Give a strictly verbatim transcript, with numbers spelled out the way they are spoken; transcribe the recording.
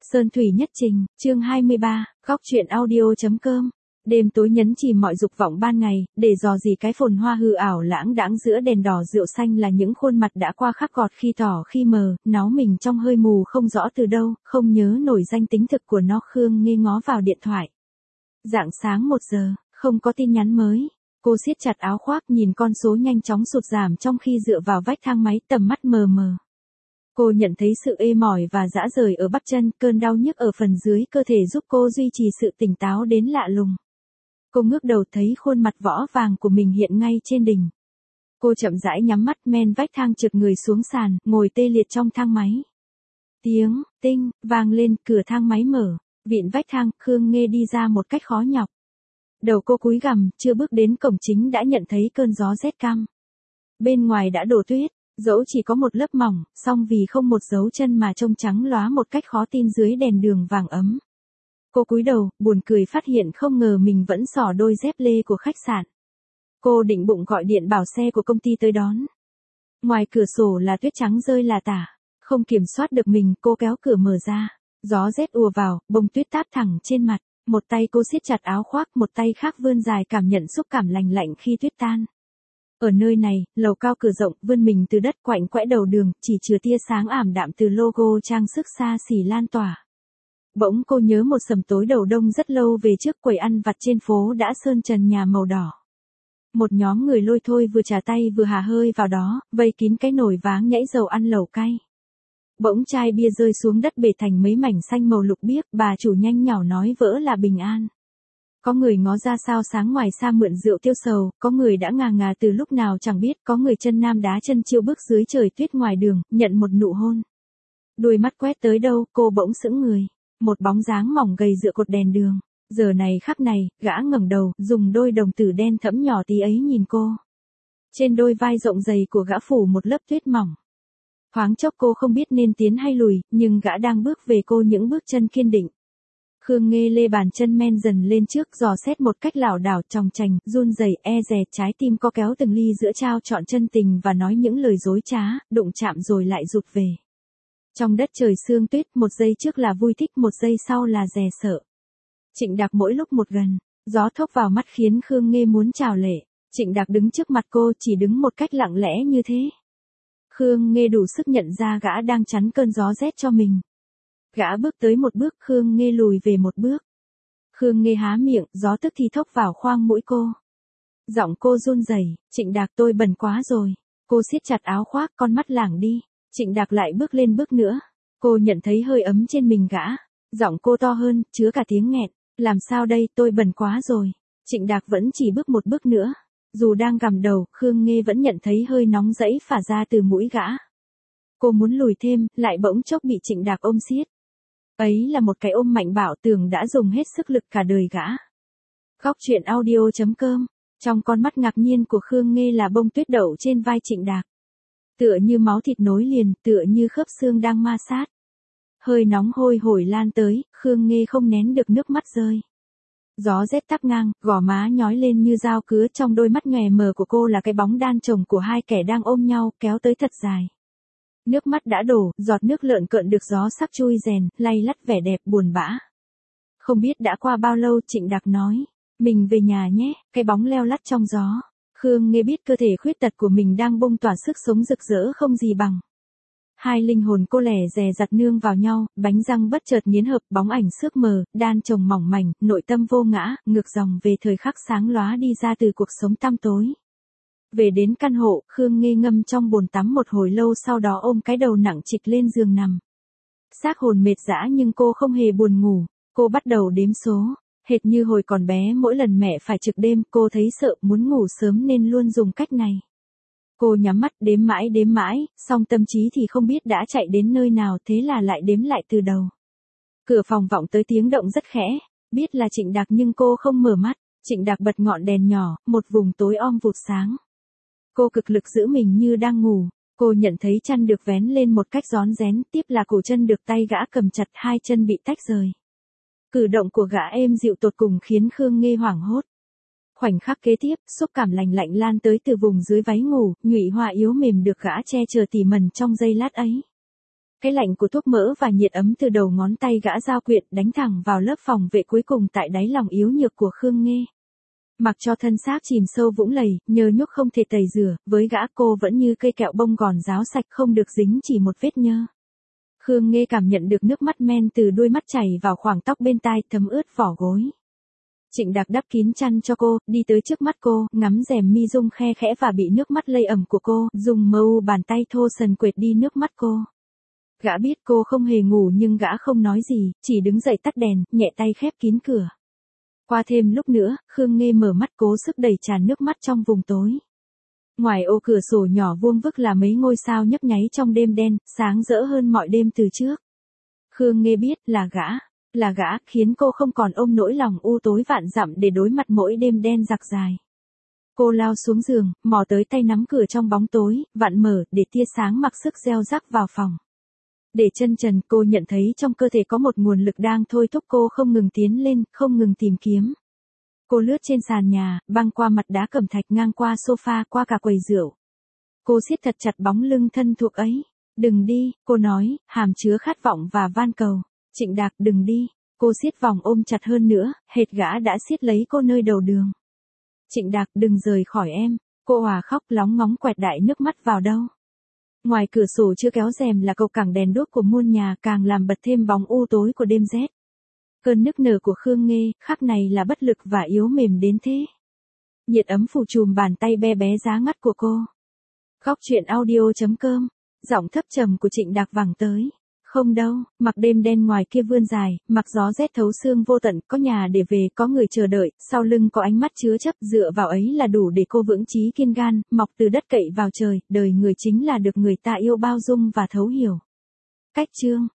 Sơn thủy nhất trình, chương hai mươi ba, góc truyện audio.com. Đêm tối nhấn chìm mọi dục vọng ban ngày, để dò gì cái phồn hoa hư ảo lãng đãng giữa đèn đỏ rượu xanh là những khuôn mặt đã qua khắc gọt khi tỏ khi mờ, náu mình trong hơi mù không rõ từ đâu, không nhớ nổi danh tính thực của nó. Khương Nghê ngó vào điện thoại. Rạng sáng một giờ, không có tin nhắn mới. Cô siết chặt áo khoác nhìn con số nhanh chóng sụt giảm trong khi dựa vào vách thang máy, tầm mắt mờ mờ. Cô nhận thấy sự ê mỏi và rã rời ở bắp chân, cơn đau nhức ở phần dưới cơ thể giúp cô duy trì sự tỉnh táo đến lạ lùng. Cô ngước đầu thấy khuôn mặt võ vàng của mình hiện ngay trên đỉnh. Cô chậm rãi nhắm mắt men vách thang trượt người xuống sàn, ngồi tê liệt trong thang máy. Tiếng, tinh, vang lên, cửa thang máy mở. Vịn vách thang, Khương Nghê đi ra một cách khó nhọc. Đầu cô cúi gằm, chưa bước đến cổng chính đã nhận thấy cơn gió rét căm. Bên ngoài đã đổ tuyết. Dẫu chỉ có một lớp mỏng, song vì không một dấu chân mà trông trắng lóa một cách khó tin dưới đèn đường vàng ấm. Cô cúi đầu, buồn cười phát hiện không ngờ mình vẫn xỏ đôi dép lê của khách sạn. Cô định bụng gọi điện bảo xe của công ty tới đón. Ngoài cửa sổ là tuyết trắng rơi lả tả. Không kiểm soát được mình, cô kéo cửa mở ra. Gió rét ùa vào, bông tuyết táp thẳng trên mặt. Một tay cô siết chặt áo khoác, một tay khác vươn dài cảm nhận xúc cảm lành lạnh khi tuyết tan. Ở nơi này, lầu cao cửa rộng, vươn mình từ đất quạnh quẽ đầu đường, chỉ chừa tia sáng ảm đạm từ logo trang sức xa xỉ lan tỏa. Bỗng cô nhớ một sầm tối đầu đông rất lâu về trước, quầy ăn vặt trên phố đã sơn trần nhà màu đỏ. Một nhóm người lôi thôi vừa trả tay vừa hà hơi vào đó, vây kín cái nồi váng nhảy dầu ăn lẩu cay. Bỗng chai bia rơi xuống đất bể thành mấy mảnh xanh màu lục biếc, bà chủ nhanh nhỏ nói vỡ là bình an. Có người ngó ra sao sáng ngoài xa mượn rượu tiêu sầu, có người đã ngà ngà từ lúc nào chẳng biết, có người chân nam đá chân chiêu bước dưới trời tuyết ngoài đường, nhận một nụ hôn. Đuôi mắt quét tới đâu, cô bỗng sững người. Một bóng dáng mỏng gầy dựa cột đèn đường. Giờ này khắc này, gã ngẩng đầu, dùng đôi đồng tử đen thẫm nhỏ tí ấy nhìn cô. Trên đôi vai rộng dày của gã phủ một lớp tuyết mỏng. Thoáng chốc cô không biết nên tiến hay lùi, nhưng gã đang bước về cô những bước chân kiên định. Khương Nghê lê bàn chân men dần lên trước, dò xét một cách lảo đảo chòng chành, run rẩy, e dè, trái tim co kéo từng ly giữa trao trọn chân tình và nói những lời dối trá, đụng chạm rồi lại rụt về. Trong đất trời sương tuyết, một giây trước là vui thích, một giây sau là dè sợ. Trịnh Đạc mỗi lúc một gần, gió thốc vào mắt khiến Khương Nghê muốn trào lệ. Trịnh Đạc đứng trước mặt cô, chỉ đứng một cách lặng lẽ như thế. Khương Nghê đủ sức nhận ra gã đang chắn cơn gió rét cho mình. Gã bước tới một bước, Khương Nghê lùi về một bước. Khương Nghê há miệng, gió tức thì thốc vào khoang mũi cô. Giọng cô run rẩy, Trịnh Đạc tôi bẩn quá rồi. Cô siết chặt áo khoác, con mắt lảng đi. Trịnh Đạc lại bước lên bước nữa. Cô nhận thấy hơi ấm trên mình gã. Giọng cô to hơn, chứa cả tiếng nghẹn. Làm sao đây, tôi bẩn quá rồi. Trịnh Đạc vẫn chỉ bước một bước nữa. Dù đang gằm đầu, Khương Nghê vẫn nhận thấy hơi nóng rẫy phả ra từ mũi gã. Cô muốn lùi thêm, lại bỗng chốc bị Trịnh Đạc ôm siết. Ấy là một cái ôm mạnh bạo, tưởng đã dùng hết sức lực cả đời gã. Góc truyện audio.com. Trong con mắt ngạc nhiên của Khương Nghê là bông tuyết đậu trên vai Trịnh Đạc. Tựa như máu thịt nối liền, tựa như khớp xương đang ma sát. Hơi nóng hôi hổi lan tới, Khương Nghê không nén được nước mắt rơi. Gió rét tắp ngang, gò má nhói lên như dao cứa, trong đôi mắt nhòe mờ của cô là cái bóng đan chồng của hai kẻ đang ôm nhau, kéo tới thật dài. Nước mắt đã đổ, giọt nước lợn cợn được gió sắc chui rèn, lay lắt vẻ đẹp buồn bã. Không biết đã qua bao lâu, Trịnh Đạc nói, mình về nhà nhé, cái bóng leo lắt trong gió. Khương Nghê biết cơ thể khuyết tật của mình đang bung tỏa sức sống rực rỡ không gì bằng. Hai linh hồn cô lẻ dè dặt nương vào nhau, bánh răng bất chợt nghiến hợp, bóng ảnh xước mờ, đan chồng mỏng mảnh, nội tâm vô ngã, ngược dòng về thời khắc sáng lóa đi ra từ cuộc sống tăm tối. Về đến căn hộ, Khương Nghê ngâm trong bồn tắm một hồi lâu, sau đó ôm cái đầu nặng trịch lên giường nằm. Xác hồn mệt dã nhưng cô không hề buồn ngủ, cô bắt đầu đếm số. Hệt như hồi còn bé, mỗi lần mẹ phải trực đêm, cô thấy sợ, muốn ngủ sớm nên luôn dùng cách này. Cô nhắm mắt đếm mãi đếm mãi, song tâm trí thì không biết đã chạy đến nơi nào, thế là lại đếm lại từ đầu. Cửa phòng vọng tới tiếng động rất khẽ, biết là Trịnh Đạc nhưng cô không mở mắt. Trịnh Đạc bật ngọn đèn nhỏ, một vùng tối om vụt sáng. Cô cực lực giữ mình như đang ngủ. Cô nhận thấy chăn được vén lên một cách rón rén, tiếp là cổ chân được tay gã cầm chặt, hai chân bị tách rời. Cử động của gã êm dịu tột cùng khiến Khương Nghê hoảng hốt. Khoảnh khắc kế tiếp, xúc cảm lành lạnh lan tới từ vùng dưới váy ngủ, nhụy hoa yếu mềm được gã che chở tỉ mẩn trong giây lát ấy. Cái lạnh của thuốc mỡ và nhiệt ấm từ đầu ngón tay gã giao quyện đánh thẳng vào lớp phòng vệ cuối cùng tại đáy lòng yếu nhược của Khương Nghê. Mặc cho thân xác chìm sâu vũng lầy, nhơ nhuốc không thể tẩy rửa, với gã cô vẫn như cây kẹo bông gòn ráo sạch không được dính chỉ một vết nhơ. Khương Nghê cảm nhận được nước mắt men từ đuôi mắt chảy vào khoảng tóc bên tai thấm ướt vỏ gối. Trịnh Đạc đắp kín chăn cho cô, đi tới trước mắt cô, ngắm rèm mi rung khe khẽ và bị nước mắt lây ẩm của cô, dùng mâu bàn tay thô sần quệt đi nước mắt cô. Gã biết cô không hề ngủ nhưng gã không nói gì, chỉ đứng dậy tắt đèn, nhẹ tay khép kín cửa. Qua thêm lúc nữa, Khương Nghê mở mắt cố sức đẩy tràn nước mắt trong vùng tối. Ngoài ô cửa sổ nhỏ vuông vức là mấy ngôi sao nhấp nháy trong đêm đen, sáng rỡ hơn mọi đêm từ trước. Khương Nghê biết là gã, là gã khiến cô không còn ôm nỗi lòng u tối vạn dặm để đối mặt mỗi đêm đen giặc dài. Cô lao xuống giường, mò tới tay nắm cửa trong bóng tối, vặn mở để tia sáng mặc sức gieo rắc vào phòng. Để chân trần cô nhận thấy trong cơ thể có một nguồn lực đang thôi thúc cô không ngừng tiến lên, không ngừng tìm kiếm. Cô lướt trên sàn nhà, băng qua mặt đá cẩm thạch ngang qua sofa qua cả quầy rượu. Cô siết thật chặt bóng lưng thân thuộc ấy. Đừng đi, cô nói, hàm chứa khát vọng và van cầu. Trịnh Đạc đừng đi. Cô siết vòng ôm chặt hơn nữa, hệt gã đã siết lấy cô nơi đầu đường. Trịnh Đạc đừng rời khỏi em. Cô òa khóc lóng ngóng quẹt đại nước mắt vào đâu. Ngoài cửa sổ chưa kéo rèm là cầu cảng đèn đuốc của muôn nhà càng làm bật thêm bóng u tối của đêm rét. Cơn nức nở của Khương Nghê, khắc này là bất lực và yếu mềm đến thế. Nhiệt ấm phủ trùm bàn tay be bé giá ngắt của cô. Góc truyện audio chấm com, giọng thấp trầm của Trịnh Đạc vẳng tới. Không đâu, mặc đêm đen ngoài kia vươn dài, mặc gió rét thấu xương vô tận, có nhà để về, có người chờ đợi, sau lưng có ánh mắt chứa chấp, dựa vào ấy là đủ để cô vững chí kiên gan, mọc từ đất cậy vào trời, đời người chính là được người ta yêu bao dung và thấu hiểu. Cách chương